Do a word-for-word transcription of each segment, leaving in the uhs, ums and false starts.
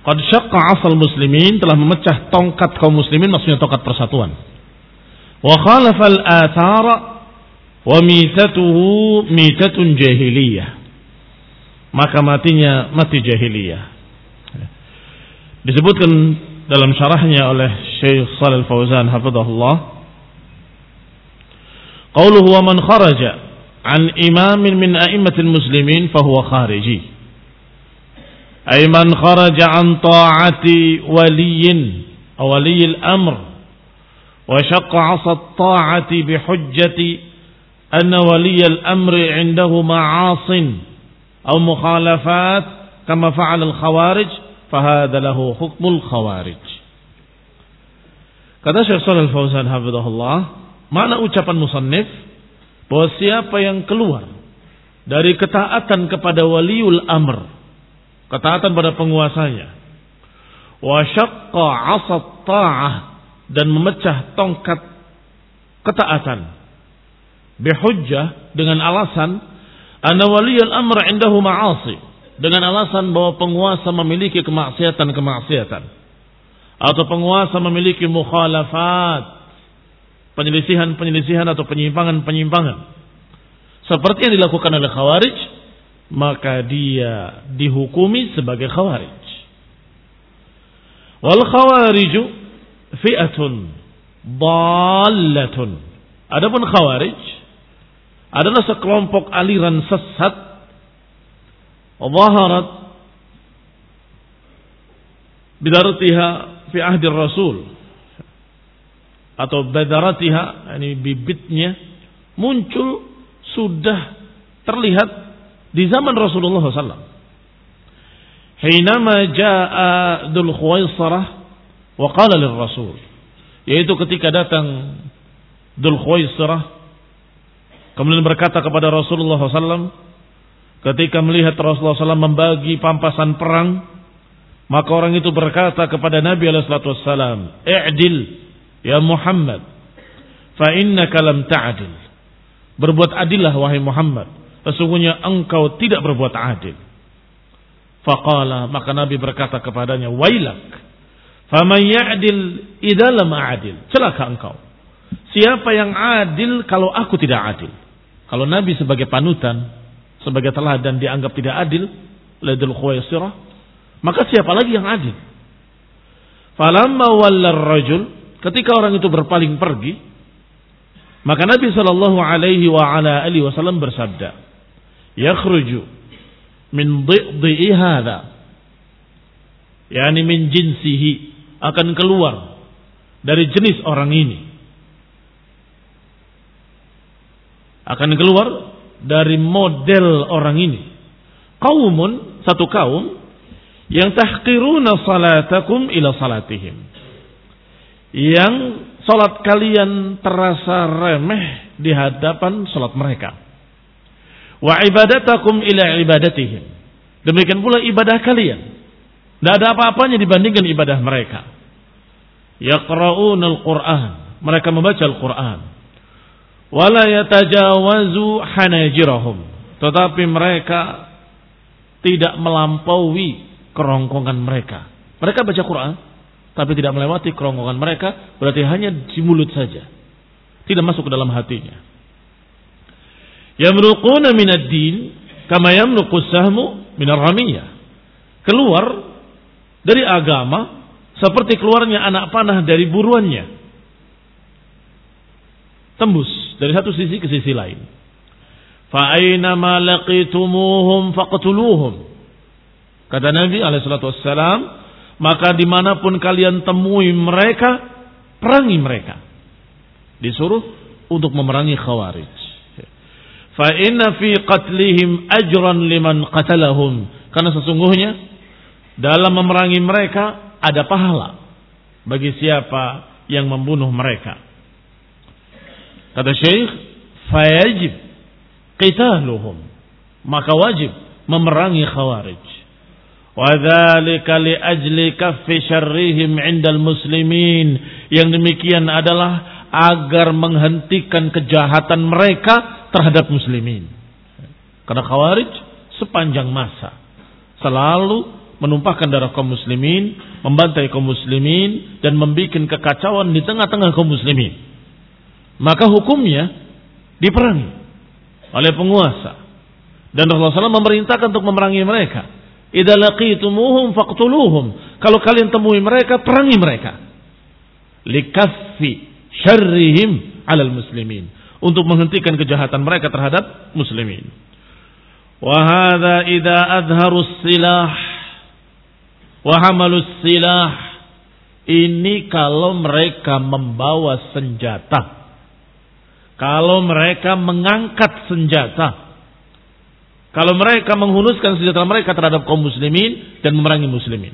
Qad syaqqa 'asal muslimin, telah memecah tongkat kaum muslimin, maksudnya tongkat persatuan. Wa khalafa al-athara wa mitatuhu mitatun jahiliyah. Maka matinya mati jahiliyah. Disebutkan dalam syarahnya oleh Syekh Shalih Al-Fauzan hafizahullah, qauluhu wa man kharaja an imamin min a'immatil muslimin fahuwa khariji. Ay man kharaja an ta'ati waliyin aw waliyil amr wa syaqqa 'asa at-ta'ati bihujjati anna waliyal amri 'indahu ma'asin aw mukhalafat kama fa'ala al-khawarij fahadha lahu hukmul khawarij. Kata Syekh Shalih Al-Fauzan hafizahullah, makna ucapan musannif bahwa siapa yang keluar dari ketaatan kepada waliul amr, ketaatan pada penguasanya, wa syaqqa 'asa ta'ah, dan memecah tongkat ketaatan, bihujjah, dengan alasan anna waliyul amr 'indahu ma'asi, dengan alasan bahwa penguasa memiliki kemaksiatan-kemaksiatan atau penguasa memiliki mukhalafat, penyelisihan-penyelisihan atau penyimpangan-penyimpangan seperti yang dilakukan oleh khawarij, maka dia dihukumi sebagai khawarij. Wal khawariju fi'atun dallatun. Adapun khawarij adalah sekelompok aliran sesat, zaharat bidaratiha fi ahdi Rasul, atau badaratiha, yani bibitnya muncul, sudah terlihat di zaman Rasulullah sallallahu alaihi wasallam. Hinama jaa Dzul Khuwaisarah wa qala lir-Rasul, yaitu ketika datang Dzul Khuwaisarah kemudian berkata kepada Rasulullah sallallahu alaihi wasallam, ketika melihat Rasulullah sallallahu alaihi wasallam membagi pampasan perang, maka orang itu berkata kepada Nabi alaihi wasallam, "I'dil ya Muhammad, fa innaka lam ta'dil." Berbuat adillah wahai Muhammad, sesungguhnya engkau tidak berbuat adil. Faqala, maka Nabi berkata kepadanya, "Wailak, faman ya'dil idza lam a'dil." Celaka engkau. Siapa yang adil kalau aku tidak adil? Kalau Nabi sebagai panutan, sebagai teladan dianggap tidak adil oleh Dzul Khuwaisirah, maka siapa lagi yang adil? Falamma wallar rajul, ketika orang itu berpaling pergi, maka Nabi sallallahu alaihi wa ala alihi wasallam bersabda, "Yakhruju min dhi'i hadha," yakni min jinsihi, akan keluar dari jenis orang ini, akan keluar dari model orang ini, qaumun, satu kaum, yang tahqiruna salatakum ila salatihim, yang salat kalian terasa remeh di hadapan salat mereka, wa ibadatakum ila ibadatihim, demikian pula ibadah kalian tidak ada apa-apanya dibandingkan ibadah mereka. Yaqra'una al-Qur'an, mereka membaca Al-Quran, wala yatajawazu hanajirahum, tetapi mereka tidak melampaui kerongkongan mereka. Mereka baca Quran tapi tidak melewati kerongkongan mereka, berarti hanya di mulut saja, tidak masuk ke dalam hatinya. Yamruquna minad din kama yamruqu sahmu minar ramiyah, keluar dari agama seperti keluarnya anak panah dari buruannya, tembus dari satu sisi ke sisi lain. Fa aina ma laqitumuhum faqtuluhum, kata Nabi alaihi salatu wassalam, maka dimanapun kalian temui mereka, perangi mereka. Disuruh untuk memerangi khawarij. Fa inna fi qatlihim ajran liman qatalahum, karena sesungguhnya dalam memerangi mereka ada pahala bagi siapa yang membunuh mereka. Kata Syekh, fayajib qitaluhum, maka wajib memerangi khawarij. Wa dzalika li ajli kaffi syarrihim 'indal muslimin, yang demikian adalah agar menghentikan kejahatan mereka terhadap muslimin. Karena khawarij sepanjang masa selalu menumpahkan darah kaum muslimin, membantai kaum muslimin, dan membuat kekacauan di tengah-tengah kaum muslimin. Maka hukumnya diperangi oleh penguasa. Dan Rasulullah shallallahu alaihi wasallam memerintahkan untuk memerangi mereka. Idza laqitumuhum faqtuluhum. Kalau kalian temui mereka, perangi mereka. Likaffi syarrihim 'alal muslimin. Untuk menghentikan kejahatan mereka terhadap muslimin. Wa hadza idza adharus silah wa hamalus silah. Ini kalau mereka membawa senjata. Kalau mereka mengangkat senjata. Kalau mereka menghunuskan senjata mereka terhadap kaum muslimin dan memerangi muslimin.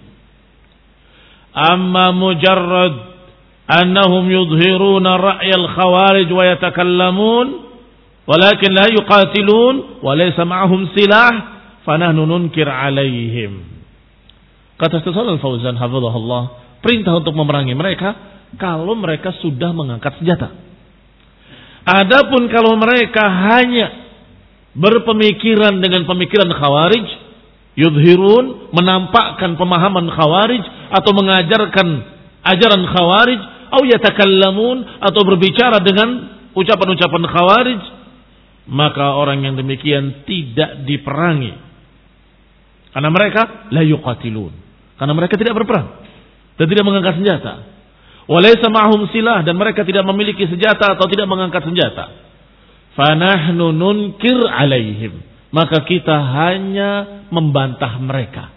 Amma mujarrad annahum yudhiruna ra'yal khawarij wa yatakallamun walakin la yuqatilun wa laysa ma'ahum silah fanahnu nunkir 'alaihim. Kata Syekh Shalal Fauzan hafizahullah, perintah untuk memerangi mereka kalau mereka sudah mengangkat senjata. Adapun kalau mereka hanya berpemikiran dengan pemikiran khawarij, yudhirun, menampakkan pemahaman khawarij atau mengajarkan ajaran khawarij, atau yatakallamun, atau berbicara dengan ucapan-ucapan khawarij, maka orang yang demikian tidak diperangi. Karena mereka la yuqatilun. Karena mereka tidak berperang dan tidak mengangkat senjata. Walaysa ma'hum silah, dan mereka tidak memiliki senjata atau tidak mengangkat senjata. Fanahnu nunkir 'alaihim. Maka kita hanya membantah mereka.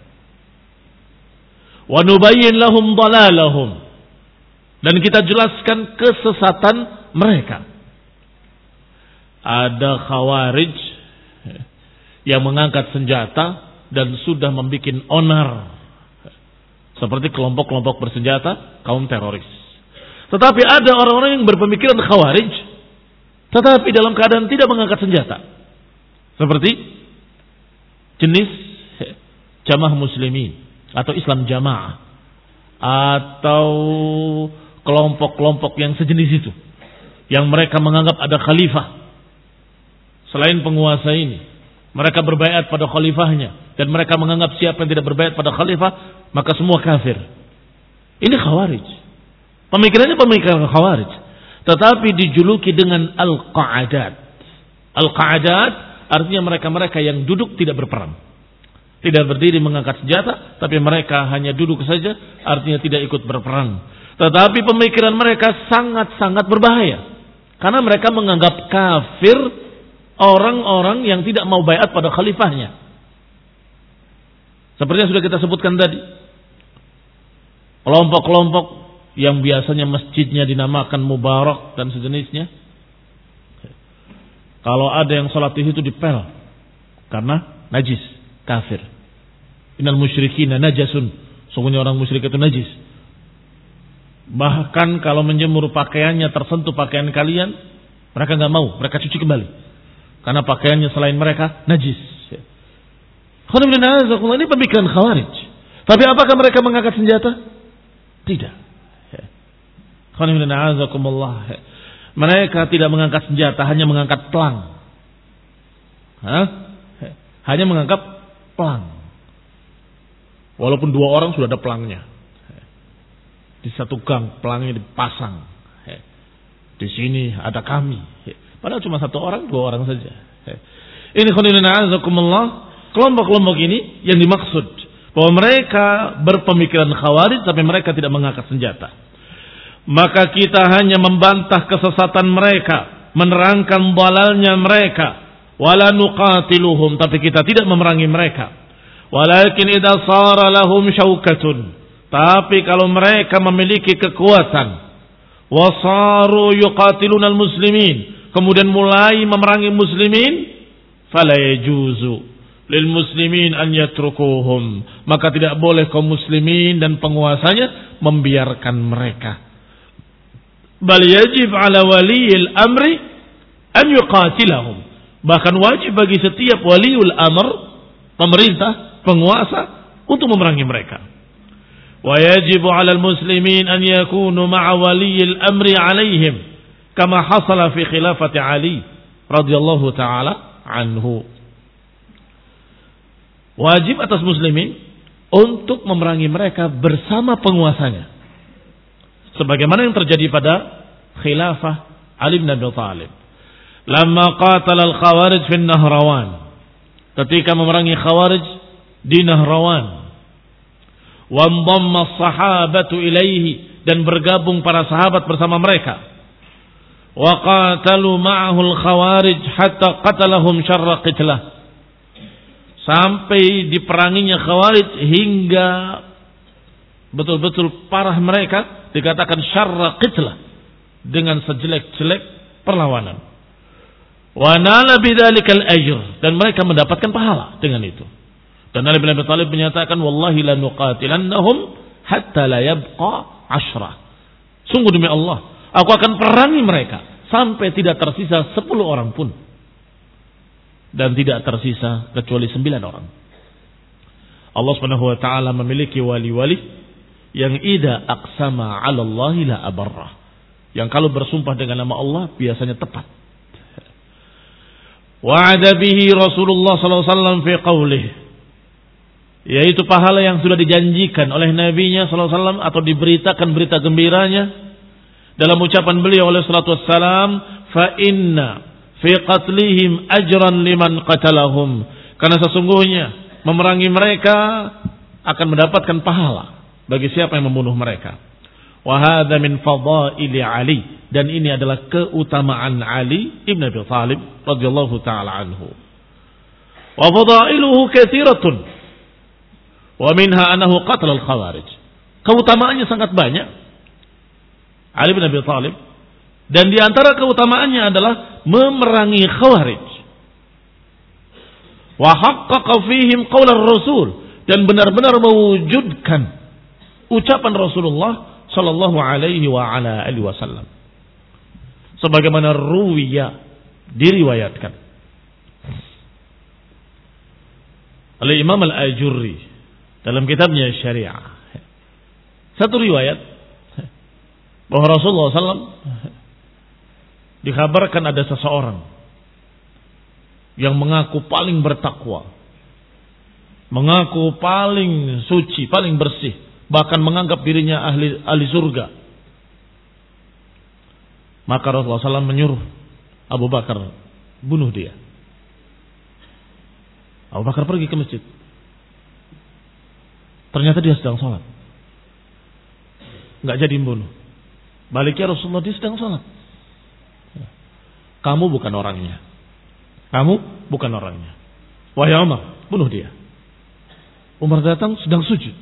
Wa nubayyin lahum dalalahum. Dan kita jelaskan kesesatan mereka. Ada khawarij yang mengangkat senjata dan sudah membuat onar. Seperti kelompok-kelompok bersenjata, kaum teroris. Tetapi ada orang-orang yang berpemikiran khawarij, tetapi dalam keadaan tidak mengangkat senjata. Seperti jenis jamaah muslimin atau Islam jamaah atau kelompok-kelompok yang sejenis itu, yang mereka menganggap ada khalifah selain penguasa ini. Mereka berbaiat pada khalifahnya dan mereka menganggap siapa yang tidak berbaiat pada khalifah maka semua kafir. Ini khawarij. Pemikirannya pemikiran khawarij, tetapi dijuluki dengan al-qa'adat. Al-qa'adat artinya mereka-mereka yang duduk tidak berperang. Tidak berdiri mengangkat senjata, tapi mereka hanya duduk saja, artinya tidak ikut berperang. Tetapi pemikiran mereka sangat-sangat berbahaya. Karena mereka menganggap kafir orang-orang yang tidak mau baiat pada khalifahnya. Seperti yang sudah kita sebutkan tadi. Kelompok-kelompok yang biasanya masjidnya dinamakan Mubarak dan sejenisnya. Kalau ada yang sholat di situ dipel karena najis, kafir. Innal musyrikina najasun. Sungguhnya orang musyrik itu najis. Bahkan kalau menjemur pakaiannya tersentuh pakaian kalian, mereka nggak mau, mereka cuci kembali. Karena pakaiannya selain mereka najis. Ini pemikiran khawarij. Tapi apakah mereka mengangkat senjata? Tidak. Mereka tidak mengangkat senjata, hanya mengangkat pelang. Hah? Hanya mengangkat pelang. Walaupun dua orang sudah ada pelangnya. Di satu gang pelangnya dipasang. Di sini ada kami. Padahal cuma satu orang, dua orang saja. Ini kelompok-kelompok ini yang dimaksud bahwa mereka berpemikiran khawarij tapi mereka tidak mengangkat senjata. Maka kita hanya membantah kesesatan mereka, menerangkan dalalnya mereka, wala nuqatiluhum, tapi kita tidak memerangi mereka. Walakin idza sara lahum syaukatun, tapi kalau mereka memiliki kekuatan, wasaru yuqatilunal muslimin, kemudian mulai memerangi muslimin, fala yajuzu lil muslimin an yatrukuhum, maka tidak boleh kaum muslimin dan penguasanya membiarkan mereka. Bal yajib ala waliyil amri an yuqatilahum, bahkan wajib bagi setiap waliul amr, pemerintah, penguasa, untuk memerangi mereka. Wa yajibu ala muslimin an yakunu ma'a waliyil amri alaihim kama hasala fi khilafati Ali radhiyallahu taala anhu. Wajib atas muslimin untuk memerangi mereka bersama penguasanya. Sebagaimana yang terjadi pada khilafah Ali bin Abi Thalib. Lamma qatala al-Khawarij fi Nahrawan. Ketika memerangi Khawarij di Nahrawan. Wa dhamma as-sahabatu ilaihi, dan bergabung para sahabat bersama mereka. Wa qatalu ma'ahu al-Khawarij hatta qatalahum syarra qitlah. Sampai diperanginya Khawarij hingga betul-betul parah mereka, dikatakan syarra qitlah, dengan sejelek-jelek perlawanan. Wa nala bidzalikal ajr, dan mereka mendapatkan pahala dengan itu. Dan Ali bin Abi Thalib menyatakan, wallahi la nuqatilannahum hatta la yabqa ashra. Sungguh demi Allah, aku akan perangi mereka sampai tidak tersisa sepuluh orang pun. Dan tidak tersisa kecuali sembilan orang. Allah Subhanahu wa taala memiliki wali-wali yang idza aqsama 'ala Allah la abarrah. Yang kalau bersumpah dengan nama Allah biasanya tepat. Wa'ada bihi Rasulullah sallallahu alaihi wasallam fi qawlihi, yaitu pahala yang sudah dijanjikan oleh nabinya sallallahu alaihi wasallam atau diberitakan berita gembiranya dalam ucapan beliau alaihi salatu wassalam, fa inna fi qatlihim ajran liman qatalahum, karena sesungguhnya memerangi mereka akan mendapatkan pahala bagi siapa yang membunuh mereka. Wa hadza min fadaili Ali, dan ini adalah keutamaan Ali ibn Abi Thalib radhiyallahu taala anhu. Wa fadailuhu katsiratun wa minha annahu qatala al-Khawarij. Keutamaannya sangat banyak Ali bin Abi Thalib, dan di antara keutamaannya adalah memerangi Khawarij. Wa haqqaqa fihim qaul ar-Rasul, dan benar-benar mewujudkan ucapan Rasulullah sallallahu alaihi wa ala alihi wasallam sebagaimana ruwiya, diriwayatkan oleh Imam Al-Ajurri dalam kitabnya Syariah. Satu riwayat bahwa Rasulullah sallallahu alaihi wasallam dikabarkan ada seseorang yang mengaku paling bertakwa, mengaku paling suci, paling bersih, bahkan menganggap dirinya ahli ahli surga. Maka Rasulullah sallallahu alaihi wasallam menyuruh Abu Bakar, bunuh dia. Abu Bakar pergi ke masjid. Ternyata dia sedang sholat. Nggak jadi bunuh. Baliknya Rasulullah, dia sedang sholat. Kamu bukan orangnya. Kamu bukan orangnya. Wahai Umar, bunuh dia. Umar datang sedang sujud.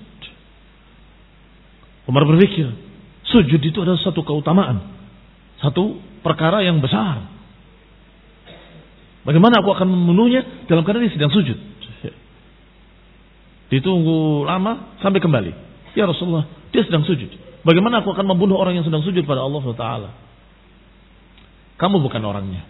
Umar berpikir, sujud itu adalah satu keutamaan, satu perkara yang besar. Bagaimana aku akan membunuhnya dalam keadaan dia sedang sujud? Ditunggu lama sampai kembali. Ya Rasulullah, dia sedang sujud. Bagaimana aku akan membunuh orang yang sedang sujud pada Allah subhanahu wa taala? Kamu bukan orangnya.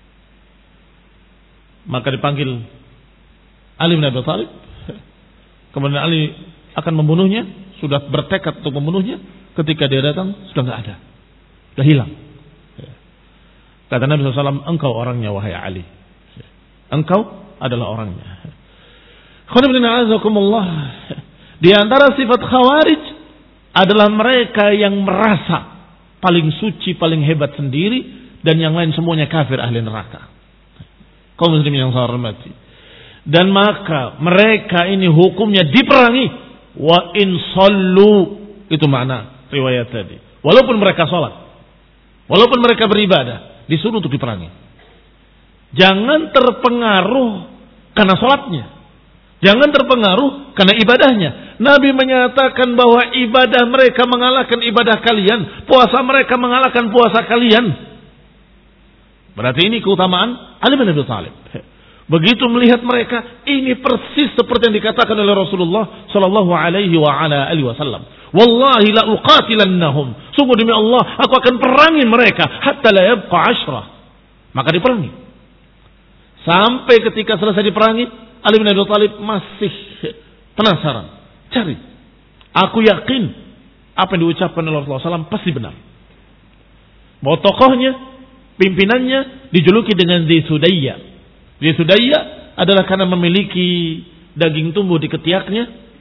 Maka dipanggil Ali bin Abi Thalib. Kemudian Ali akan membunuhnya, sudah bertekad untuk membunuhnya. Ketika dia datang, sudah tidak ada, sudah hilang. Kata Nabi shallallahu alaihi wasallam, engkau orangnya wahai Ali. Engkau adalah orangnya. Di antara sifat Khawarij adalah mereka yang merasa paling suci, paling hebat sendiri, dan yang lain semuanya kafir, ahli neraka. Kaum muslimin yang saya hormati. Dan maka mereka ini hukumnya diperangi. Wa in sallu, itu makna riwayat tadi. Walaupun mereka sholat, walaupun mereka beribadah, disuruh untuk diperangi. Jangan terpengaruh karena sholatnya, jangan terpengaruh karena ibadahnya. Nabi menyatakan bahwa ibadah mereka mengalahkan ibadah kalian, puasa mereka mengalahkan puasa kalian. Berarti ini keutamaan Ali bin Abi Thalib. Begitu melihat mereka, ini persis seperti yang dikatakan oleh Rasulullah sallallahu alaihi wa ala alihi wasallam. Wallahi la uqatilannahum. Sungguh demi Allah, aku akan perangi mereka hatta la yabqa ashra. Maka diperangi. Sampai ketika selesai diperangi, Ali bin Abi Thalib masih penasaran. Cari. Aku yakin apa yang diucapkan oleh Rasulullah sallallahu alaihi wasallam pasti benar. Bahwa tokohnya, pimpinannya dijuluki dengan Zisudayya. Zisudayya adalah karena memiliki daging tumbuh di ketiaknya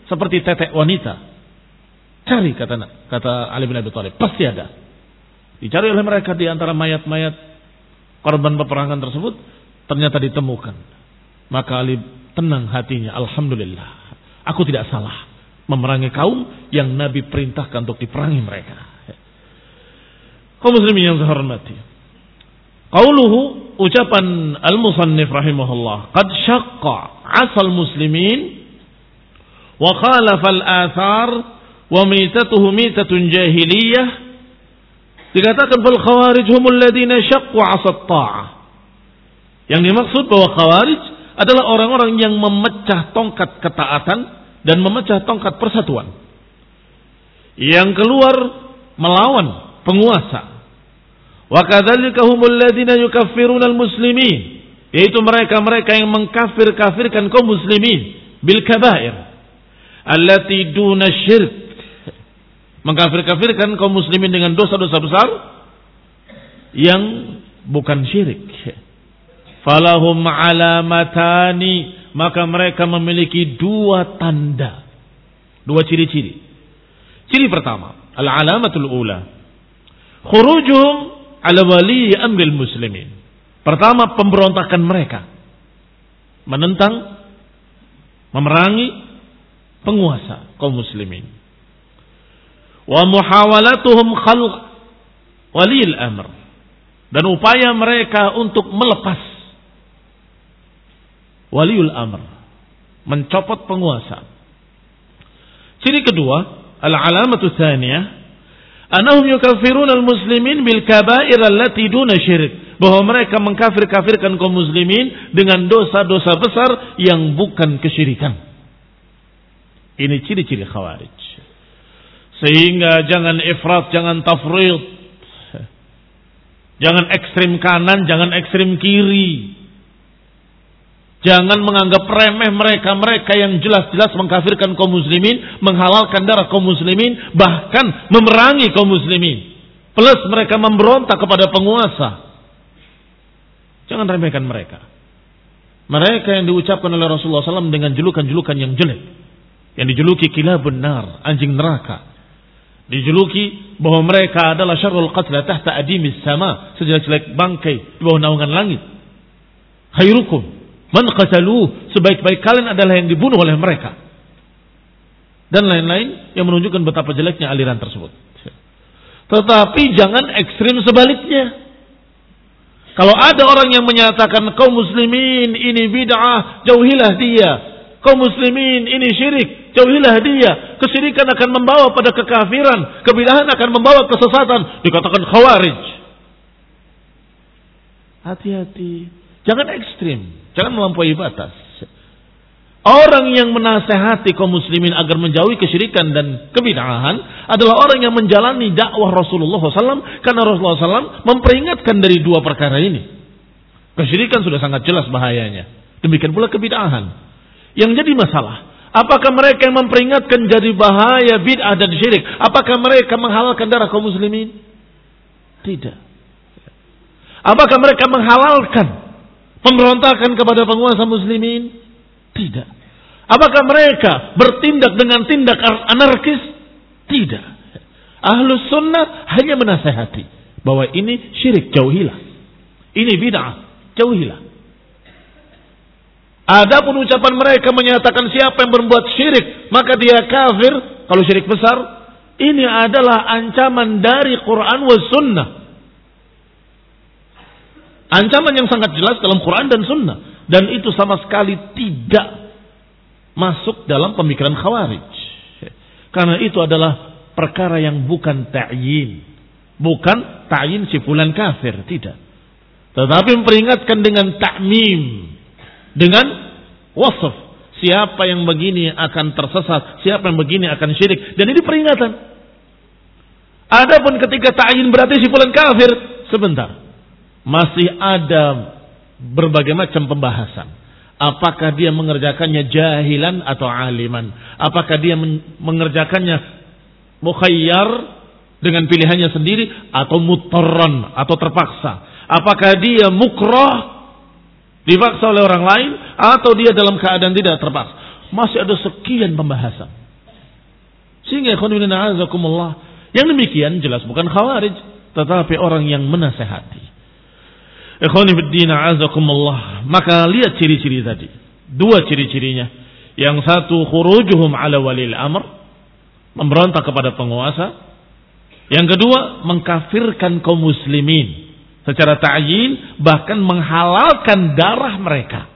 seperti tetek wanita. Cari kata kata Ali bin Abi Thalib, pasti ada. Dicari oleh mereka di antara mayat-mayat korban peperangan tersebut, ternyata ditemukan. Maka Ali tenang hatinya, alhamdulillah, aku tidak salah memerangi kaum yang Nabi perintahkan untuk diperangi mereka. Kaum muslimin yang saya hormati. Qauluhu, ucapan al-musannif rahimahullah, qad syaqqa 'asal muslimin wa khalafa al-athar wa mitatuhu mitatun jahiliyah. Dikatakan fal khawarij humul ladina syaqqu 'asat ta'ah. Yang dimaksud bahwa khawarij adalah orang-orang yang memecah tongkat ketaatan dan memecah tongkat persatuan. Yang keluar melawan penguasa. Wa kadzalika humul ladina yukaffiruna al-muslimin, yaitu mereka-mereka yang mengkafir-kafirkan kaum muslimin bil kaba'ir allati duna syirk, mengkafir-kafirkan kaum muslimin dengan dosa-dosa besar yang bukan syirik. Falahum alamatani, maka mereka memiliki dua tanda, dua ciri-ciri. Ciri pertama, al-alamatul ula, khurujuhum ala wali amril muslimin. Pertama, pemberontakan mereka, menentang, memerangi penguasa kaum muslimin. Wa muhawalatuhum khalq walil amr, dan upaya mereka untuk melepas waliul amr, mencopot penguasa. Ciri kedua, al-alamatu tsaniyah, annahum yukaffiruna al-muslimin bil kaba'ir allati duna syirik, bahwa mereka mengkafir-kafirkan kaum muslimin dengan dosa-dosa besar yang bukan kesyirikan. Ini ciri-ciri khawarij. Sehingga jangan ifrat, jangan tafrid, jangan ekstrim kanan, jangan ekstrim kiri. Jangan menganggap remeh mereka-mereka yang jelas-jelas mengkafirkan kaum muslimin, menghalalkan darah kaum muslimin, bahkan memerangi kaum muslimin. Plus mereka memberontak kepada penguasa. Jangan remehkan mereka. Mereka yang diucapkan oleh Rasulullah shallallahu alaihi wasallam dengan julukan-julukan yang jelek. Yang dijuluki kilabun nar, anjing neraka. Dijuluki bahwa mereka adalah syarrul qatla tahta adimis sama, sejelek-jelek bangkai di bawah naungan langit. Khairukum man qataluh, sebaik-baik kalian adalah yang dibunuh oleh mereka. Dan lain-lain yang menunjukkan betapa jeleknya aliran tersebut. Tetapi jangan ekstrim sebaliknya. Kalau ada orang yang menyatakan kaum muslimin ini bid'ah, jauhilah dia. Kaum muslimin ini syirik, jauhilah dia. Kesyirikan akan membawa pada kekafiran, kebid'ahan akan membawa kesesatan, dikatakan khawarij. Hati-hati, jangan ekstrim, jangan melampaui batas. Orang yang menasehati kaum muslimin agar menjauhi kesyirikan dan kebid'ahan adalah orang yang menjalani dakwah Rasulullah shallallahu alaihi wasallam, karena Rasulullah shallallahu alaihi wasallam memperingatkan dari dua perkara ini. Kesyirikan sudah sangat jelas bahayanya, demikian pula kebid'ahan. Yang jadi masalah, apakah mereka yang memperingatkan jadi bahaya bid'ah dan syirik, apakah mereka menghalalkan darah kaum muslimin? Tidak. Apakah mereka menghalalkan pemberontakan kepada penguasa muslimin? Tidak. Apakah mereka bertindak dengan tindak anarkis? Tidak. Ahlus sunnah hanya menasihati bahwa ini syirik, jauhilah. Ini bid'ah, jauhilah. Adapun ucapan mereka menyatakan siapa yang berbuat syirik maka dia kafir, kalau syirik besar, ini adalah ancaman dari Quran wa sunnah. Ancaman yang sangat jelas dalam Quran dan sunnah. Dan itu sama sekali tidak masuk dalam pemikiran khawarij. Karena itu adalah perkara yang bukan ta'yin. Bukan ta'yin si fulan kafir, tidak. Tetapi memperingatkan dengan ta'mim, dengan wasf, siapa yang begini akan tersesat, siapa yang begini akan syirik. Dan ini peringatan. Adapun ketika ta'yin berarti si fulan kafir, sebentar, masih ada berbagai macam pembahasan. Apakah dia mengerjakannya jahilan atau aliman? Apakah dia mengerjakannya mukhayyar dengan pilihannya sendiri atau mutarran atau terpaksa? Apakah dia mukrah, dipaksa oleh orang lain, atau dia dalam keadaan tidak terpaksa? masih ada sekian pembahasan. Sehingga ikhwan fillah azakumullah, yang demikian jelas bukan khawarij, tetapi orang yang menasehati. Ikhwan fillah azakumullah, maka lihat ciri-ciri tadi. Dua ciri-cirinya. Yang satu khurujuhum ala walil amr, memberontak kepada penguasa. Yang kedua mengkafirkan kaum muslimin secara ta'yin, bahkan menghalalkan darah mereka.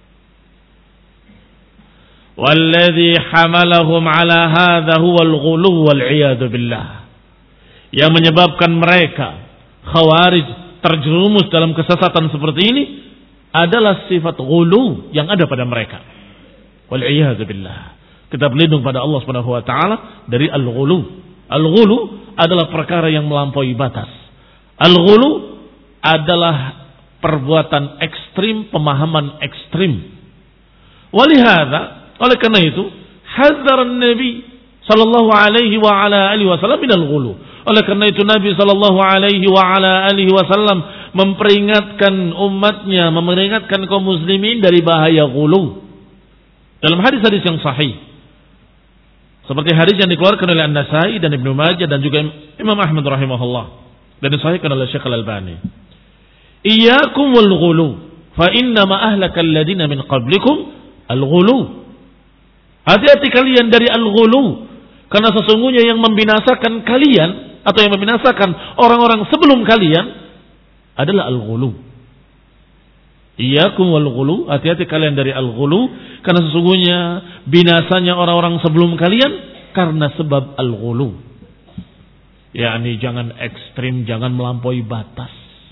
Walladhi hamalahum ala hadha huwa al-ghulu wal-'iyadu billah. Yang menyebabkan mereka khawarij terjerumus dalam kesesatan seperti ini adalah sifat ghulu yang ada pada mereka. Wal-'iyadu billah. Kita berlindung pada Allah Subhanahu wa taala dari al-ghulu. Al-ghulu adalah perkara yang melampaui batas. Al-ghulu adalah perbuatan ekstrim, pemahaman ekstrim. Walihada, oleh karena itu, hadzar Nabi sallallahu alaihi wa ala alihi wasallam minal ghulu. Oleh karena itu Nabi sallallahu alaihi wa ala alihi wasallam memperingatkan umatnya, memperingatkan kaum muslimin dari bahaya ghulu. Dalam hadis-hadis yang sahih. Seperti hadis yang dikeluarkan oleh An-Nasai dan Ibnu Majah dan juga Imam Ahmad rahimahullah dan disahihkan oleh Syekh Al-Albani. Iyyakum wal ghulu, fa inna ma ahlaka alladziina min qablikum al-ghulu. Hati-hati kalian dari al-ghulu, karena sesungguhnya yang membinasakan kalian atau yang membinasakan orang-orang sebelum kalian adalah al-ghulu. Iyyakum wal ghulu, hati-hati kalian dari al-ghulu, karena sesungguhnya binasanya orang-orang sebelum kalian karena sebab al-ghulu. yakni jangan ekstrim, jangan melampaui batas.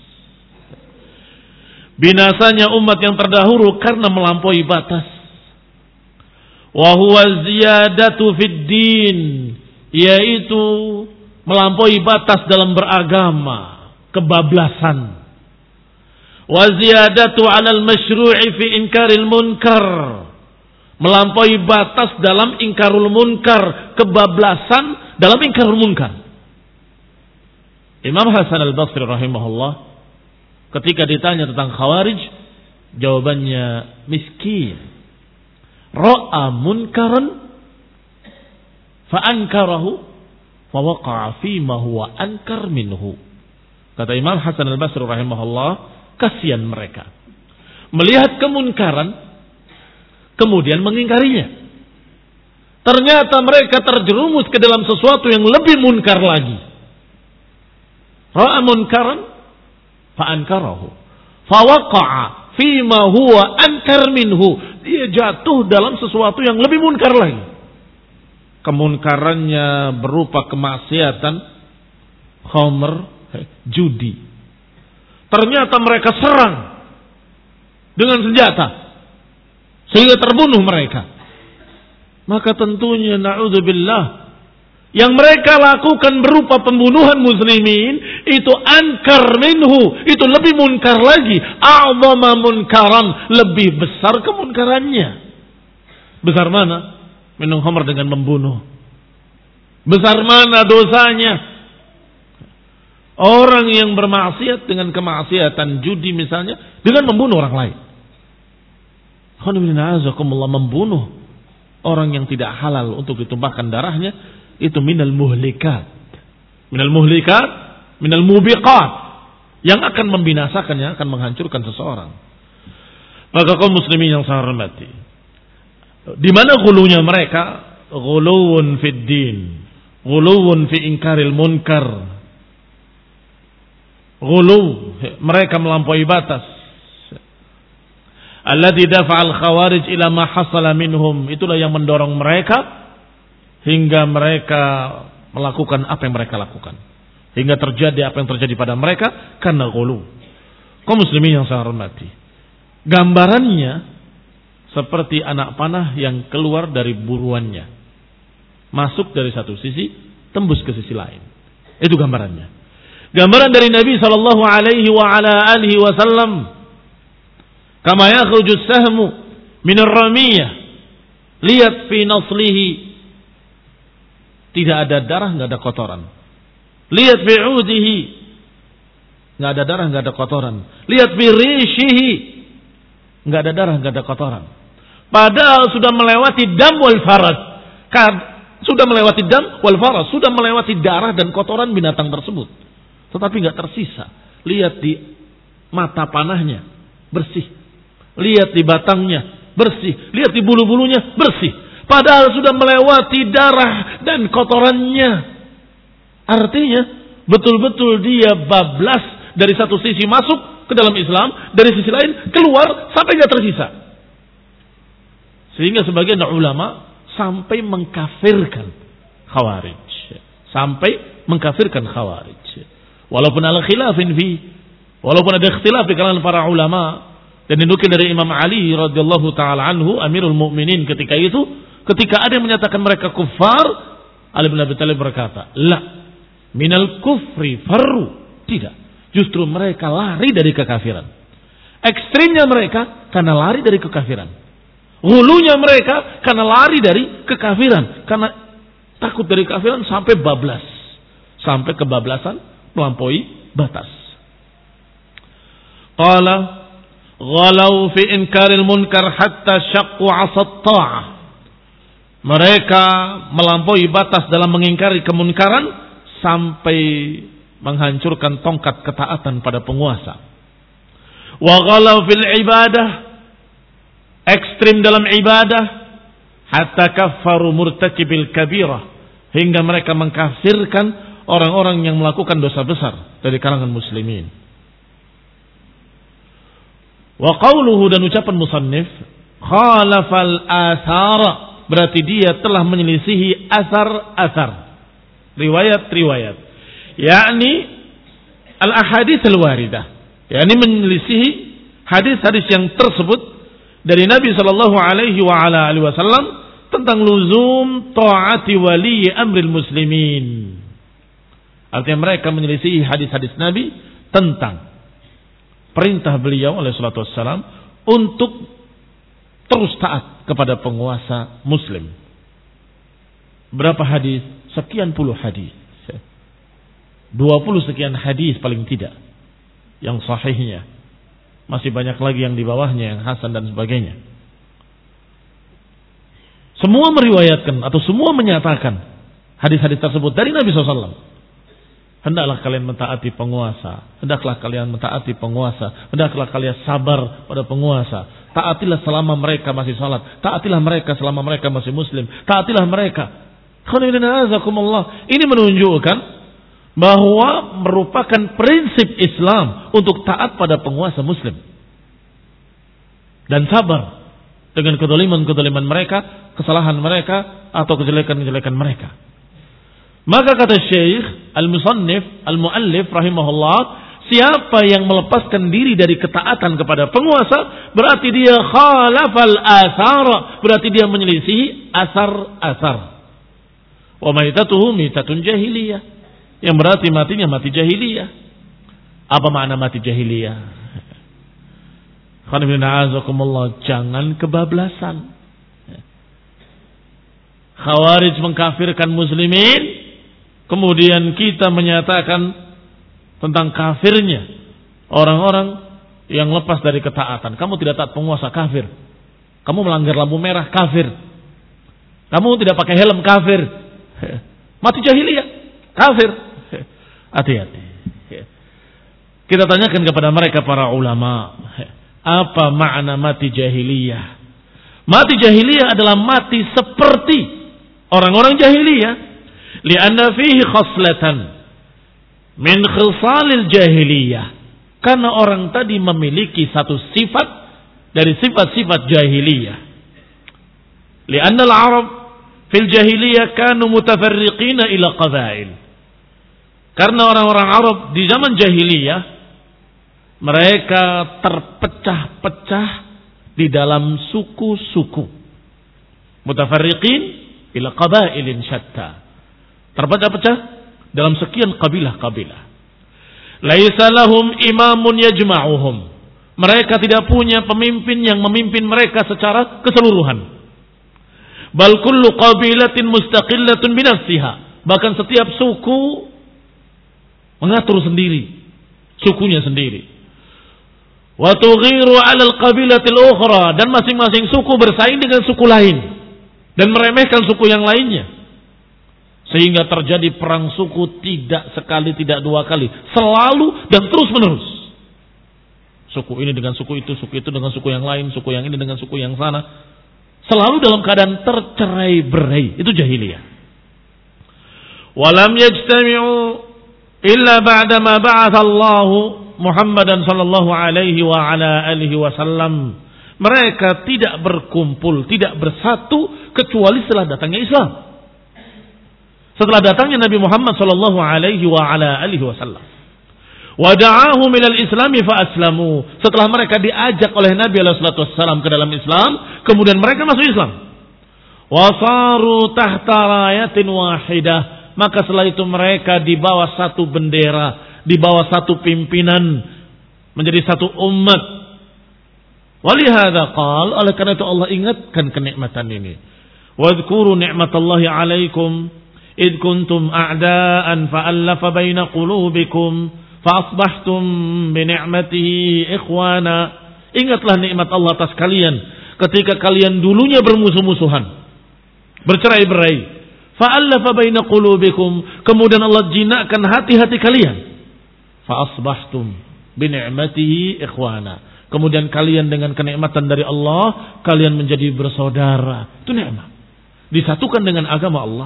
Binasanya umat yang terdahulu karena melampaui batas. Wa huwa ziyadatu fid din, yaitu melampaui batas dalam beragama, kebablasan. Wa ziyadatu 'alal masyru'i fi inkaril munkar, melampaui batas dalam ingkarul munkar, kebablasan dalam ingkarul munkar. Imam Hasan al-Basri rahimahullah ketika ditanya tentang khawarij, jawabannya miskin. Ra'a munkaran fa ankarahu fa waqa'a fi ma huwa ankar minhu. Kata Imam Hasan al-Basri rahimahullah, kasihan mereka melihat kemunkaran kemudian mengingkarinya. Ternyata mereka terjerumus ke dalam sesuatu yang lebih munkar lagi. Ra'a munkaran fa ankarahu fa waqa'a fi ma huwa ankar minhu. Dia jatuh dalam sesuatu yang lebih munkar lagi. Kemunkarannya berupa kemaksiatan, khamr, judi. Ternyata mereka serang dengan senjata sehingga terbunuh mereka. Maka tentunya na'udzubillah, yang mereka lakukan berupa pembunuhan muslimin itu ankar minhu, itu lebih munkar lagi. A'zama munkaran, lebih besar kemunkarannya. Besar mana? Minum khamr dengan membunuh. Besar mana dosanya? Orang yang bermaksiat dengan kemaksiatan judi misalnya, dengan membunuh orang lain. Alhamdulillah, membunuh orang yang tidak halal untuk ditumpahkan darahnya, itu minal muhlikat. Minal muhlikat, minal mubiqat, yang akan membinasakan, yang akan menghancurkan seseorang. Maka kaum muslimin yang saya hormati, di mana ghulunya mereka? Ghuluun fid din, ghuluun fi inkaril munkar. Ghulu, mereka melampaui batas. Alladzi dafa'al khawarij ila ma hasala minhum, itulah yang mendorong mereka hingga mereka melakukan apa yang mereka lakukan, hingga terjadi apa yang terjadi pada mereka karena ghulu. Kaum muslimin yang saya hormati, gambarannya seperti anak panah yang keluar dari buruannya, masuk dari satu sisi, tembus ke sisi lain. Itu gambarannya. Gambaran dari Nabi sallallahu alaihi wa ala alihi wasallam, kama yakhruju as-sahmu min ar-ramiyah, lihat fi naslihi, tidak ada darah, enggak ada kotoran. Lihat fi udihi, enggak ada darah, enggak ada kotoran. Lihat fi rishihi, enggak ada darah, enggak ada kotoran. Padahal sudah melewati dam wal faras. Sudah melewati dam wal faras. Sudah melewati darah dan kotoran binatang tersebut. Tetapi nggak tersisa. Lihat di mata panahnya. Bersih. Lihat di batangnya. Bersih. Lihat di bulu-bulunya. Bersih. Padahal sudah melewati darah dan kotorannya. Artinya betul-betul dia bablas dari satu sisi masuk ke dalam Islam. Dari sisi lain keluar sampai nggak tersisa. Sehingga sebagian ulama sampai mengkafirkan Khawarij. Sampai mengkafirkan Khawarij. Walaupun ala khilafin fi. Walaupun ada ikhtilaf di kalangan para ulama. Dan dinukil dari Imam Ali radhiyallahu ta'ala anhu. Amirul Mu'minin ketika itu. Ketika ada yang menyatakan mereka kufar. Ali bin Abi Thalib berkata. La. Minal kufri farru. Tidak. Justru mereka lari dari kekafiran. Ekstrimnya mereka karena lari dari kekafiran. Hulunya mereka karena lari dari kekafiran. Karena takut dari kekafiran sampai bablas. Sampai kebablasan melampaui batas. Qala ghalau fi inkaril munkar hatta syaqqu 'asat ta'ah. Mereka melampaui batas dalam mengingkari kemunkaran sampai menghancurkan tongkat ketaatan pada penguasa. Wa ghalau fil ibadah, ekstrim dalam ibadah, hatta kaffaru murtakibil kabirah, hingga mereka mengkafirkan orang-orang yang melakukan dosa besar dari kalangan muslimin. Wa qawluhu, dan ucapan musannif, khalafal athara, berarti dia telah menyelisihi asar-asar, riwayat-riwayat, yakni al-ahadits al-waridah, yakni menyelisihi hadis-hadis yang tersebut dari Nabi sallallahu alaihi wa ala alihi wasallam tentang luzum taati wali amril muslimin. Artinya mereka menyelisihi hadis-hadis Nabi tentang perintah beliau alaihi salatu wassalam untuk terus taat kepada penguasa muslim. Berapa hadis? Sekian puluh hadis. dua puluh sekian hadis paling tidak yang sahihnya. Masih banyak lagi yang di bawahnya, yang hasan dan sebagainya. Semua meriwayatkan atau semua menyatakan hadis-hadis tersebut dari Nabi shallallahu alaihi wasallam. Hendaklah kalian mentaati penguasa. Hendaklah kalian mentaati penguasa. Hendaklah kalian sabar pada penguasa. Taatilah selama mereka masih salat. Taatilah mereka selama mereka masih muslim. Taatilah mereka. Ini menunjukkan bahwa merupakan prinsip Islam untuk taat pada penguasa muslim dan sabar dengan kedoliman-kedoliman mereka, kesalahan mereka atau kejelekan-kejelekan mereka. Maka kata Syekh Al-Musannif Al-Muallif rahimahullah, siapa yang melepaskan diri dari ketaatan kepada penguasa berarti dia khalafal athara, berarti dia menyelisihi asar-asar. Wa maitatuhu mitatun jahiliyah, yang berarti matinya mati jahiliyah. Apa makna mati jahiliyah? Jangan kebablasan. Khawarij mengkafirkan muslimin, kemudian kita menyatakan tentang kafirnya orang-orang yang lepas dari ketaatan. Kamu tidak taat penguasa, kafir. Kamu melanggar lampu merah, kafir. Kamu tidak pakai helm, kafir. Mati jahiliyah, kafir. Hati-hati. Kita tanyakan kepada mereka para ulama, apa makna mati jahiliyah? Mati jahiliyah adalah mati seperti orang-orang jahiliyah. Lianna fihi khaslatan min khisalil jahiliyah. Karena orang tadi memiliki satu sifat dari sifat-sifat jahiliyah. Lianna al-Arab fil jahiliyah kanu mutafarriqina ila qabail. Karena orang-orang Arab di zaman jahiliyah mereka terpecah-pecah di dalam suku-suku. Mutafarriqin ila qabailin syatta. Terpecah-pecah dalam sekian kabilah-kabilah. Laisa lahum imamun yajma'uhum. Mereka tidak punya pemimpin yang memimpin mereka secara keseluruhan. Bal kullu qabilatin mustaqillatun binafsiha. Bahkan setiap suku mengatur sendiri sukunya sendiri. Wa tughiru 'ala al-qabilatil ukhra, dan masing-masing suku bersaing dengan suku lain dan meremehkan suku yang lainnya. Sehingga terjadi perang suku tidak sekali, tidak dua kali, selalu dan terus-menerus. Suku ini dengan suku itu, suku itu dengan suku yang lain, suku yang ini dengan suku yang sana. Selalu dalam keadaan tercerai-berai. Itu jahiliyah. Walam yajtami'u illa ba'da ma ba'atha Allah Muhammadan sallallahu alaihi wa ala alihi wasallam. Mereka tidak berkumpul, tidak bersatu kecuali setelah datangnya Islam. Setelah datangnya Nabi Muhammad sallallahu alaihi wa ala alihi wasallam. Wa da'ahum ilal islami fa aslamu. Setelah mereka diajak oleh Nabi alaihi salatu wasallam ke dalam Islam, kemudian mereka masuk Islam. Wa saru tahta rayatin wahidah. Maka setelah itu mereka di bawah satu bendera, di bawah satu pimpinan, menjadi satu umat. Walihada qal, oleh karena itu Allah ingatkan kenikmatan ini. Wadhkuru ni'matallahi alaikum id kuntum a'daan fa'allafa baina qulubikum fa'asbahtum bini'matihi ikhwana. Ingatlah nikmat Allah atas kalian ketika kalian dulunya bermusuh-musuhan, bercerai-berai. Fa'allafa baina qulubikum, kemudian Allah jinakkan hati-hati kalian. Fa'asbahtum bini'matihi ikhwana, kemudian kalian dengan kenikmatan dari Allah kalian menjadi bersaudara. Itu nikmat, disatukan dengan agama Allah.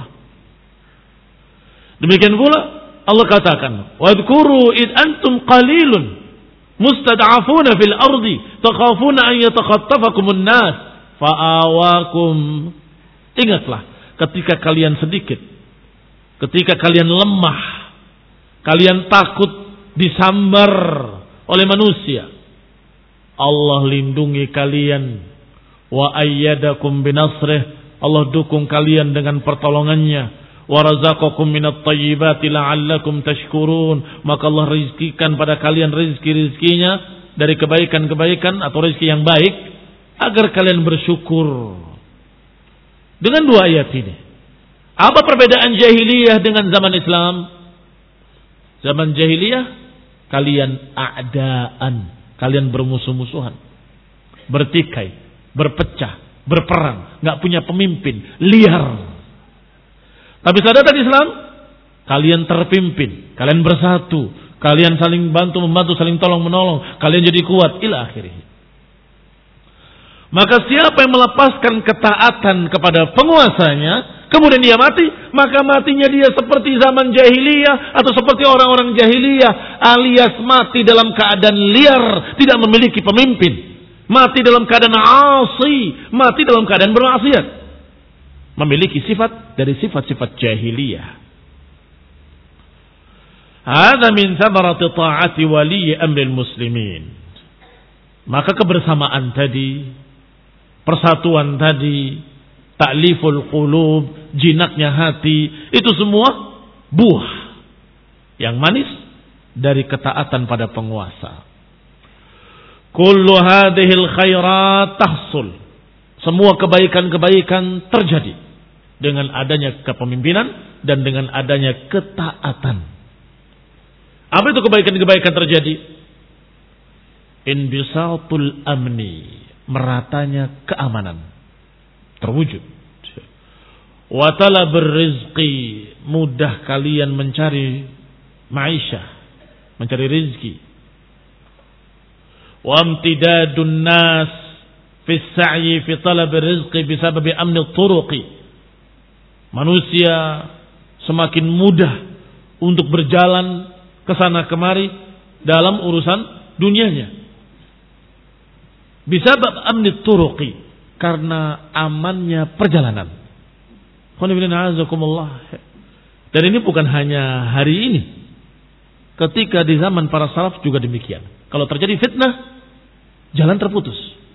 Demikian pula Allah katakan, wadhkuru id antum qalilun mustad'afuna fil ardi takhafuna an yatakhattafakumun nas fa'awakum. Ingatlah ketika kalian sedikit, ketika kalian lemah, kalian takut disambar oleh manusia, Allah lindungi kalian. Wa ayyadakum binasrih, Allah dukung kalian dengan pertolongannya. Wa razaqakum minat thayyibati la'allakum tashkurun, maka Allah rizkikan pada kalian rizki-rizkinya dari kebaikan-kebaikan atau rizki yang baik agar kalian bersyukur. Dengan dua ayat ini, apa perbedaan jahiliyah dengan zaman Islam? Zaman jahiliyah kalian a'daan, kalian bermusuh-musuhan, bertikai, berpecah, berperang, enggak punya pemimpin, liar. Tapi saat datang Islam, kalian terpimpin, kalian bersatu, kalian saling bantu membantu, saling tolong menolong, kalian jadi kuat ila akhirih. Maka siapa yang melepaskan ketaatan kepada penguasanya, kemudian dia mati, maka matinya dia seperti zaman jahiliyah atau seperti orang-orang jahiliyah, alias mati dalam keadaan liar, tidak memiliki pemimpin, mati dalam keadaan asi, mati dalam keadaan bermaksiat, memiliki sifat dari sifat-sifat jahiliyah. Hadza min thamarati ta'ati wali amril muslimin. Maka kebersamaan tadi, persatuan tadi, ta'liful qulub, jinaknya hati, itu semua buah yang manis dari ketaatan pada penguasa. Kullu hadhil khairat tahsul. Semua kebaikan-kebaikan terjadi dengan adanya kepemimpinan dan dengan adanya ketaatan. Apa itu kebaikan-kebaikan terjadi? Inbisatul amni, meratanya keamanan terwujud. Wa talabur rizqi, mudah kalian mencari maisha, mencari rizki. Wa amtidadun nas fi as-sa'yi fi talabir rizqi bisabab amni turuqi. Manusia semakin mudah untuk berjalan ke sana kemari dalam urusan dunianya. Bisabab amni turuqi, karena amannya perjalanan. Dan ini bukan hanya hari ini. Ketika di zaman para salaf juga demikian. Kalau terjadi fitnah, jalan terputus.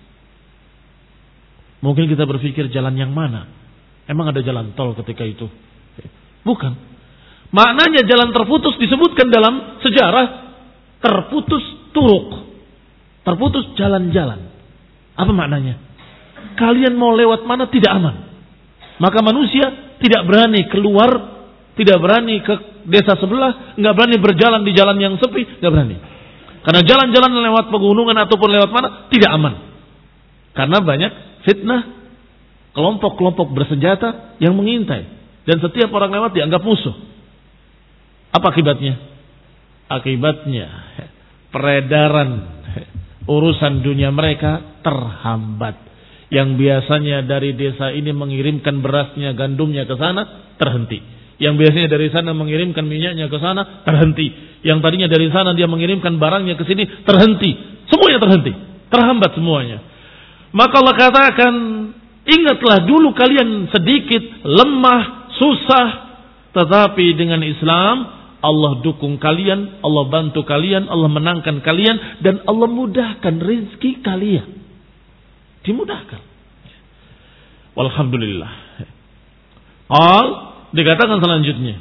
Mungkin kita berpikir jalan yang mana? Emang ada jalan tol ketika itu? Bukan. Maknanya jalan terputus disebutkan dalam sejarah terputus turuk. Terputus jalan-jalan. Apa maknanya? Kalian mau lewat mana tidak aman. Maka manusia tidak berani keluar, tidak berani ke desa sebelah, nggak berani berjalan di jalan yang sepi, nggak berani. Karena jalan-jalan lewat pegunungan ataupun lewat mana tidak aman. Karena banyak fitnah, kelompok-kelompok bersenjata yang mengintai. Dan setiap orang lewat dianggap musuh. Apa akibatnya? Akibatnya peredaran urusan dunia mereka terhambat. Yang biasanya dari desa ini mengirimkan berasnya, gandumnya ke sana, terhenti. Yang biasanya dari sana mengirimkan minyaknya ke sana, terhenti. Yang tadinya dari sana dia mengirimkan barangnya ke sini, terhenti. Semuanya terhenti. Terhambat semuanya. Maka Allah katakan, ingatlah dulu kalian sedikit lemah, susah. Tetapi dengan Islam, Allah dukung kalian, Allah bantu kalian, Allah menangkan kalian. Dan Allah mudahkan rezeki kalian. Dimudahkan. Walhamdulillah. Al dikatakan selanjutnya,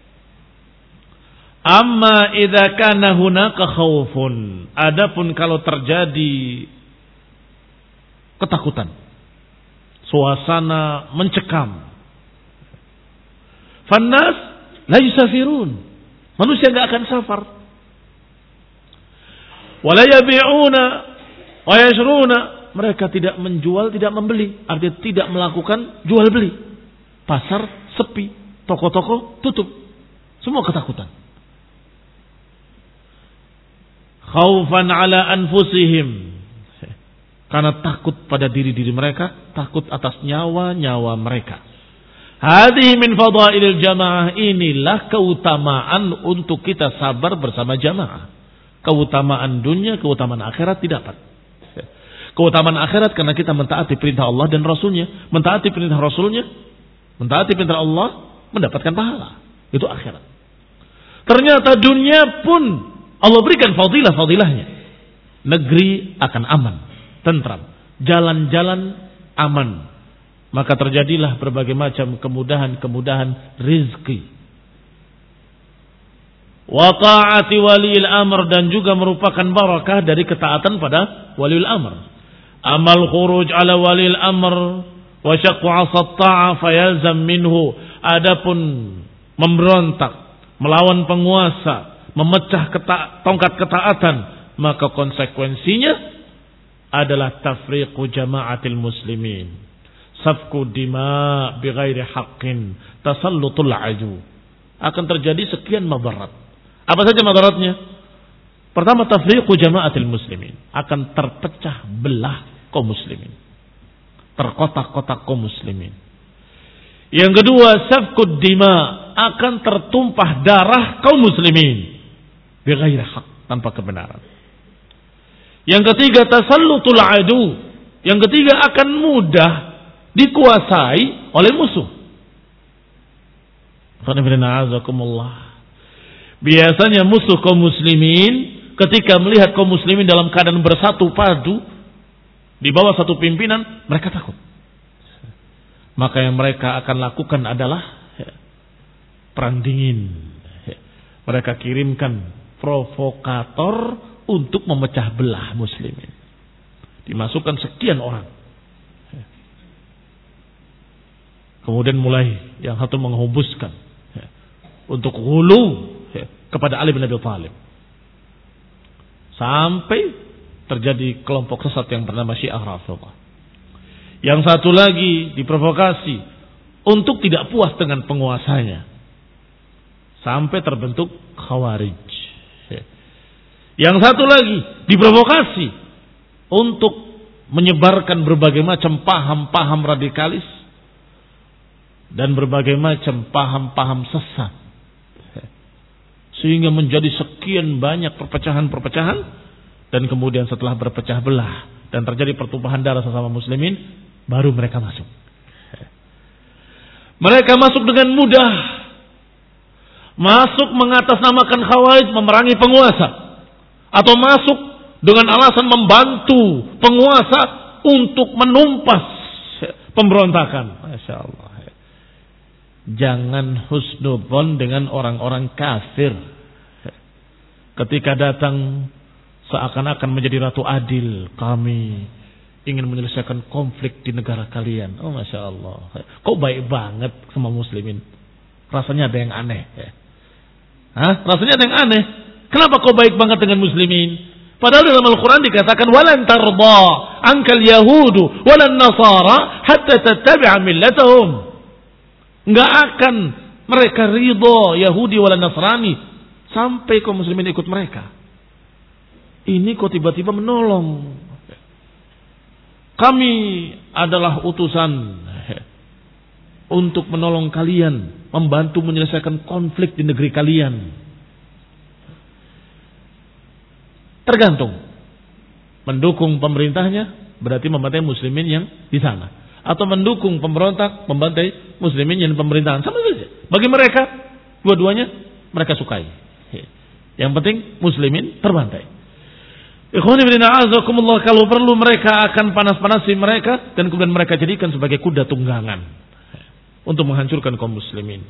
amma idza kana hunaka khaufun, adapun kalau terjadi ketakutan, suasana mencekam, fannas la yusafirun, manusia enggak akan safar, wala yabi'una wa yashruna, mereka tidak menjual, tidak membeli, artinya tidak melakukan jual beli, pasar sepi, toko-toko tutup. Semua ketakutan. Khaufan ala anfusihim. Karena takut pada diri-diri mereka, takut atas nyawa-nyawa mereka. Hadhihi min fadailil jamaah, inilah keutamaan untuk kita sabar bersama jamaah. Keutamaan dunia, keutamaan akhirat didapat. Keutamaan akhirat karena kita mentaati perintah Allah dan Rasulnya. Mentaati perintah Rasulnya, mentaati perintah Allah, mendapatkan pahala. Itu akhirat. Ternyata dunia pun Allah berikan fadilah-fadilahnya. Negeri akan aman, tentram, jalan-jalan aman. Maka terjadilah berbagai macam kemudahan-kemudahan rizki. Wa ta'ati waliil amr, dan juga merupakan barakah dari ketaatan pada waliul amr. Amal khuruj ala waliil amr wa syaqqu 'asat ta'a fayalzam minhu. Adapun memberontak, melawan penguasa, memecah keta- tongkat ketaatan, maka konsekuensinya adalah tafriqu jama'atil muslimin, safku dima bighairi haqqin, tasallutul aju. Akan terjadi sekian madarat. Apa saja madaratnya? Pertama, tafriqu jama'atil muslimin, akan terpecah belah kaum muslimin, terkotak-kotak kaum muslimin. Yang kedua, safkud dima, akan tertumpah darah kaum muslimin bighairi haq, tanpa kebenaran. Yang ketiga, tasallutul adu, yang ketiga akan mudah dikuasai oleh musuh. Biasanya musuh kaum muslimin ketika melihat kaum muslimin dalam keadaan bersatu padu di bawah satu pimpinan, mereka takut. Maka yang mereka akan lakukan adalah ya, perang dingin. Ya, mereka kirimkan provokator untuk memecah belah muslimin. Dimasukkan sekian orang. Ya. Kemudian mulai yang satu menghembuskan ya, untuk hulu ya, kepada Ali bin Abi Thalib. Sampai terjadi kelompok sesat yang bernama Syiah Rafidhah. Yang satu lagi diprovokasi untuk tidak puas dengan penguasanya, sampai terbentuk Khawarij. Yang satu lagi diprovokasi untuk menyebarkan berbagai macam paham-paham radikalis dan berbagai macam paham-paham sesat, sehingga menjadi sekian banyak perpecahan-perpecahan. Dan kemudian setelah berpecah belah dan terjadi pertumpahan darah sesama muslimin, baru mereka masuk. Mereka masuk dengan mudah. Masuk mengatasnamakan Khawarij, memerangi penguasa. Atau masuk dengan alasan membantu penguasa untuk menumpas pemberontakan. Masya Allah. Jangan husnudzon dengan orang-orang kafir. Ketika datang seakan-akan menjadi ratu adil, kami ingin menyelesaikan konflik di negara kalian. Oh Masya Allah, kok baik banget sama muslimin. Rasanya ada yang aneh ya. Hah? Rasanya ada yang aneh. Kenapa kau baik banget dengan muslimin? Padahal dalam Al-Quran dikatakan walan tarda ankal yahudu walan nasara hatta tattabi'a millatahum. Enggak akan mereka ridho Yahudi walan Nasrani sampai kaum muslimin ikut mereka. Ini kok tiba-tiba menolong. Kami adalah utusan untuk menolong kalian, membantu menyelesaikan konflik di negeri kalian. Tergantung. Mendukung pemerintahnya berarti membantai muslimin yang di sana, atau mendukung pemberontak membantai muslimin yang di pemerintahan, sama saja. Bagi mereka dua-duanya mereka sukai. Yang penting muslimin terbantai. Ikhwani fillah a'azakumullah, kalau perlu mereka akan panas-panasi mereka dan kemudian mereka jadikan sebagai kuda tunggangan untuk menghancurkan kaum muslimin.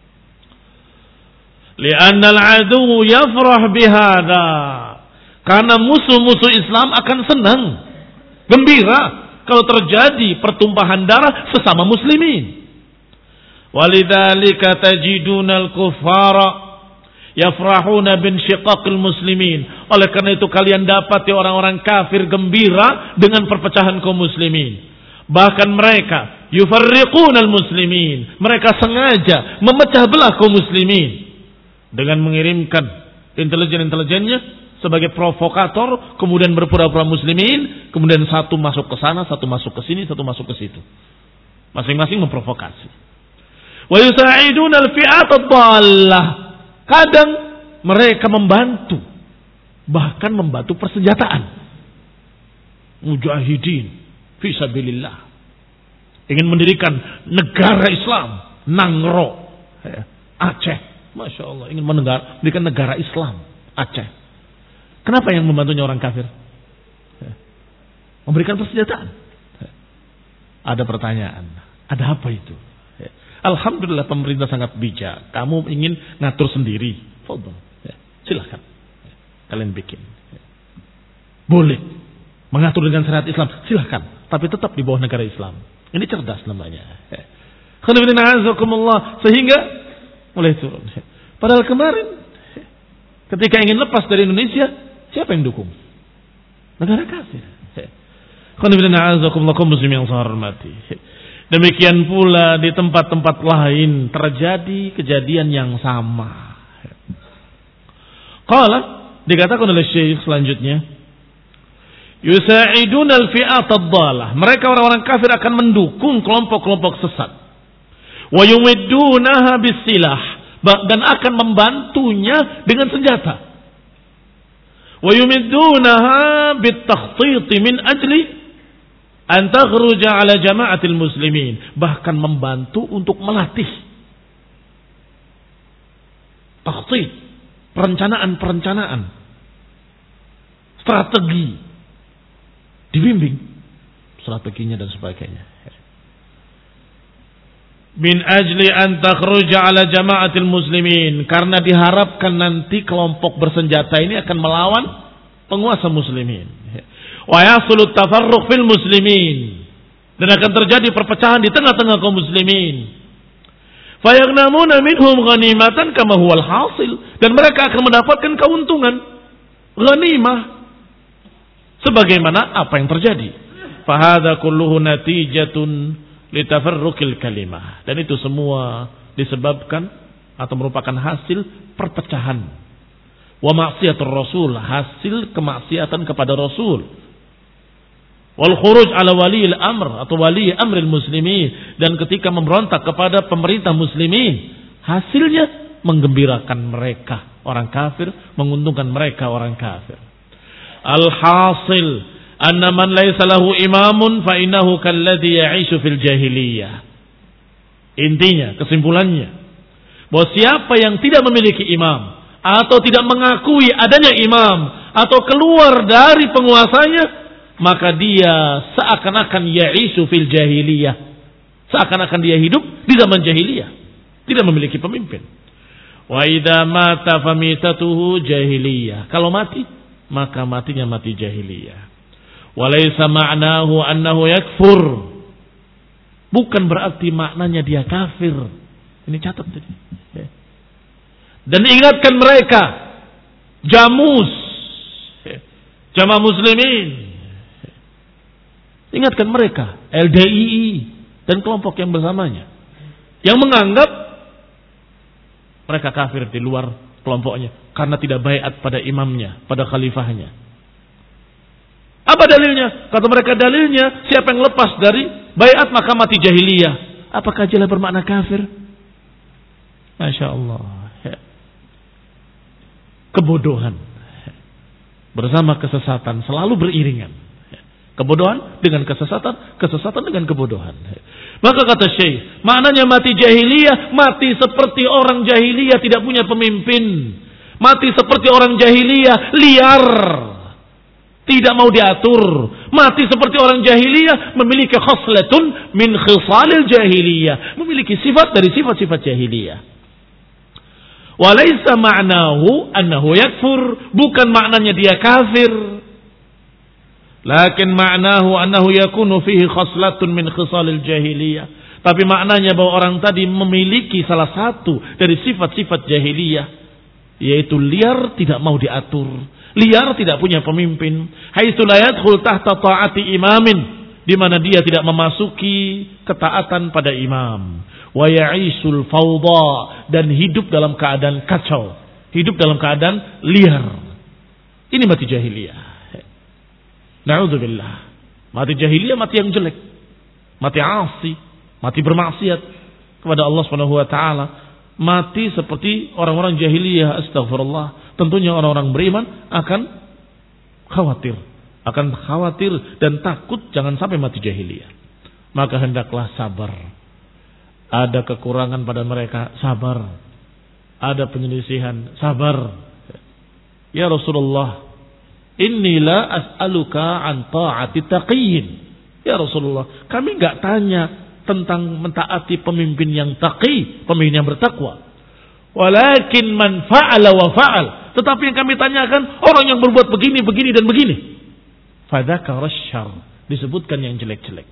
Li'anna al-'adu yafrah bihada. Karena musuh-musuh Islam akan senang, gembira kalau terjadi pertumpahan darah sesama muslimin. Walidzalika tajiduna al-kuffara yafrahuna bin syiqaqil muslimin. Oleh karena itu kalian dapat ya orang-orang kafir gembira dengan perpecahan kaum muslimin. Bahkan mereka yufarriqunal muslimin. Mereka sengaja memecah belah kaum muslimin dengan mengirimkan intelijen-intelijennya sebagai provokator, kemudian berpura-pura muslimin, kemudian satu masuk ke sana, satu masuk ke sini, satu masuk ke situ. Masing-masing memprovokasi. Wa yusa'iduna al-fi'at ad-dhallah. Kadang mereka membantu, bahkan membantu persenjataan. Mujahidin fi sabilillah. Ingin mendirikan negara Islam, Nangro, Aceh. Masya Allah, ingin mendirikan negara Islam, Aceh. Kenapa yang membantunya orang kafir? Memberikan persenjataan. Ada pertanyaan, ada apa itu? Alhamdulillah pemerintah sangat bijak. Kamu ingin ngatur sendiri, fadhil, silahkan. Kalian bikin. Boleh mengatur dengan syariat Islam, silahkan. Tapi tetap di bawah negara Islam. Ini cerdas namanya. Sehingga mulai turun. Padahal kemarin ketika ingin lepas dari Indonesia, siapa yang dukung? Negara kafir. Demikian pula di tempat-tempat lain terjadi kejadian yang sama. Qala, dikatakan oleh Syekh selanjutnya, yusa'iduna al-fi'at ad-dhalah. Mereka orang-orang kafir akan mendukung kelompok-kelompok sesat. Wa yumiddunaha bis-silah, dan akan membantunya dengan senjata. Wa yumiddunaha bit-takhtit min ajli an takhruja ala jama'atil muslimin, bahkan membantu untuk melatih takhtit, perencanaan-perencanaan, strategi, dibimbing strateginya dan sebagainya. Min ajli an takhruja ala jama'atil muslimin, karena diharapkan nanti kelompok bersenjata ini akan melawan penguasa muslimin. Wa yasulu tafarruq fil muslimin, dan akan terjadi perpecahan di tengah-tengah kaum muslimin. Fayagnamuna minhum ghanimatan kama huwal hasil, dan mereka akan mendapatkan keuntungan ghanimah sebagaimana apa yang terjadi. Fa hadza kulluhu natijatun litafarruqil kalimah, dan itu semua disebabkan atau merupakan hasil perpecahan. Wa ma'siyatur rasul, hasil kemaksiatan kepada rasul. Wal khuruj ala waliil amr atau wali amril muslimin, dan ketika memberontak kepada pemerintah muslimin, hasilnya menggembirakan mereka orang kafir, menguntungkan mereka orang kafir. Al hasil anna man laysa lahu imamun fa innahu kalladhi ya'ishu fil jahiliyah. Intinya, kesimpulannya, bahwa siapa yang tidak memiliki imam atau tidak mengakui adanya imam atau keluar dari penguasanya, maka dia seakan-akan ya'ishu fil jahiliyah, seakan-akan dia hidup di zaman jahiliyah, tidak memiliki pemimpin. Wa idza mata famitatuhu jahiliyah, kalau mati maka matinya mati jahiliyah. Walaysa ma'nahu annahu yakfur, bukan berarti maknanya dia kafir. Ini catat tadi. Dan ingatkan mereka, Jamus jamaah muslimin. Ingatkan mereka, L D I I dan kelompok yang bersamanya, yang menganggap mereka kafir di luar kelompoknya karena tidak baiat pada imamnya, pada khalifahnya. Apa dalilnya? Kata mereka, dalilnya siapa yang lepas dari baiat maka mati jahiliyah. Apakah jelas bermakna kafir? Masya Allah. Kebodohan bersama kesesatan selalu beriringan. Kebodohan dengan kesesatan, kesesatan dengan kebodohan. Maka kata Syekh, maknanya mati jahiliyah, mati seperti orang jahiliyah tidak punya pemimpin. Mati seperti orang jahiliyah liar, tidak mau diatur. Mati seperti orang jahiliyah memiliki khoslatun min khisalil jahiliyah, memiliki sifat dari sifat-sifat jahiliyah. Walaysa ma'nahu annahu yakfur, bukan maknanya dia kafir. Lakin ma'nahu annahu yakunu fihi khoslatun min khisalil jahiliyah. Tapi maknanya bahwa orang tadi memiliki salah satu dari sifat-sifat jahiliyah, yaitu liar, tidak mau diatur. Liar, tidak punya pemimpin. Haitsu la yadkhul tahta ta'ati imamin, di mana dia tidak memasuki ketaatan pada imam. Wa ya'isul fawda, dan hidup dalam keadaan kacau, hidup dalam keadaan liar. Ini mati jahiliyah. Na'udzubillah. Mati jahiliyah mati yang jelek, mati asi, mati bermaksiat kepada Allah Subhanahu wa taala, mati seperti orang-orang jahiliyah. Astagfirullah. Tentunya orang-orang beriman akan khawatir, akan khawatir dan takut jangan sampai mati jahiliyah. Maka hendaklah sabar. Ada kekurangan pada mereka, sabar. Ada penyelisihan, sabar. Ya Rasulullah, inni la as'aluka an ta'ati taqiyyin. Ya Rasulullah, kami enggak tanya tentang mentaati pemimpin yang taqi, pemimpin yang bertakwa. Walakin man fa'ala wa fa'al. Tetapi yang kami tanyakan orang yang berbuat begini, begini dan begini. Fadzakara syarr, disebutkan yang jelek-jelek.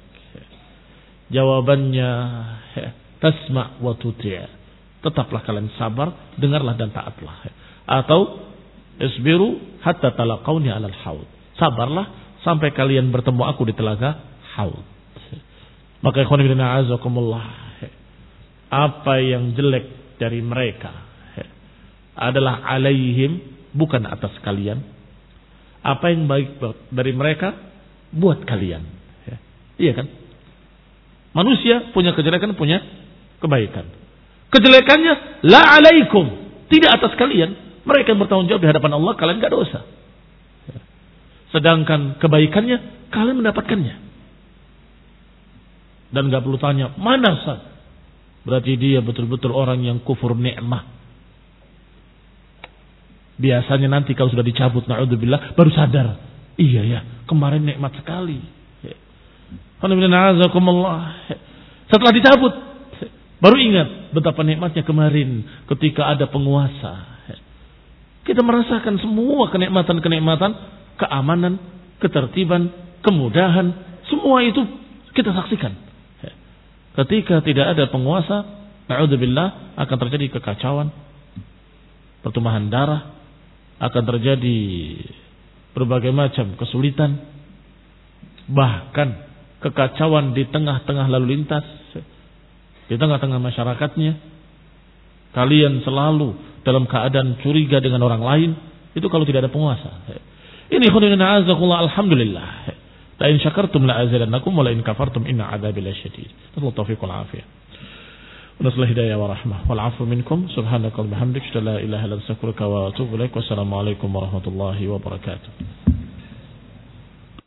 Jawabannya, tasma' wa tuti'. Tetaplah kalian sabar, dengarlah dan taatlah. Atau isbiru hatta talaqawni 'alal haud. Sabarlah sampai kalian bertemu aku di telaga haud. Maka ikhwan fillah azakumullah, apa yang jelek dari mereka adalah alaihim, bukan atas kalian. Apa yang baik dari mereka buat kalian. Iya kan? Manusia punya kejelekan, punya kebaikan. Kejelekannya la alaikum, tidak atas kalian. Mereka yang bertanggung jawab di hadapan Allah, kalian gak dosa. Sedangkan kebaikannya kalian mendapatkannya. Dan gak perlu tanya, mana sah? Berarti dia betul-betul orang yang kufur nikmah. Biasanya nanti kalau sudah dicabut, na'udzubillah, baru sadar. Iya ya, kemarin nikmat sekali. Setelah dicabut, baru ingat betapa nikmatnya kemarin ketika ada penguasa. Kita merasakan semua kenikmatan-kenikmatan, keamanan, ketertiban, kemudahan, semua itu kita saksikan. Ketika tidak ada penguasa, na'udzubillah, akan terjadi kekacauan, pertumpahan darah, akan terjadi berbagai macam kesulitan, bahkan kekacauan di tengah-tengah lalu lintas, di tengah-tengah masyarakatnya. Kalian selalu dalam keadaan curiga dengan orang lain, itu kalau tidak ada penguasa. Ini khudina azakullah, alhamdulillah. La in syakartum la azidannakum wa la in kafartum inna adzabi lasyadid. Allahu taufiq wal afiyah. Nasallahu hidayah wa rahmah wal afu minkum. Subhanakallahumma bihamdika la ilaha illa anta astaghfiruka wa atubu ilaik. Wassalamu alaikum warahmatullahi wabarakatuh.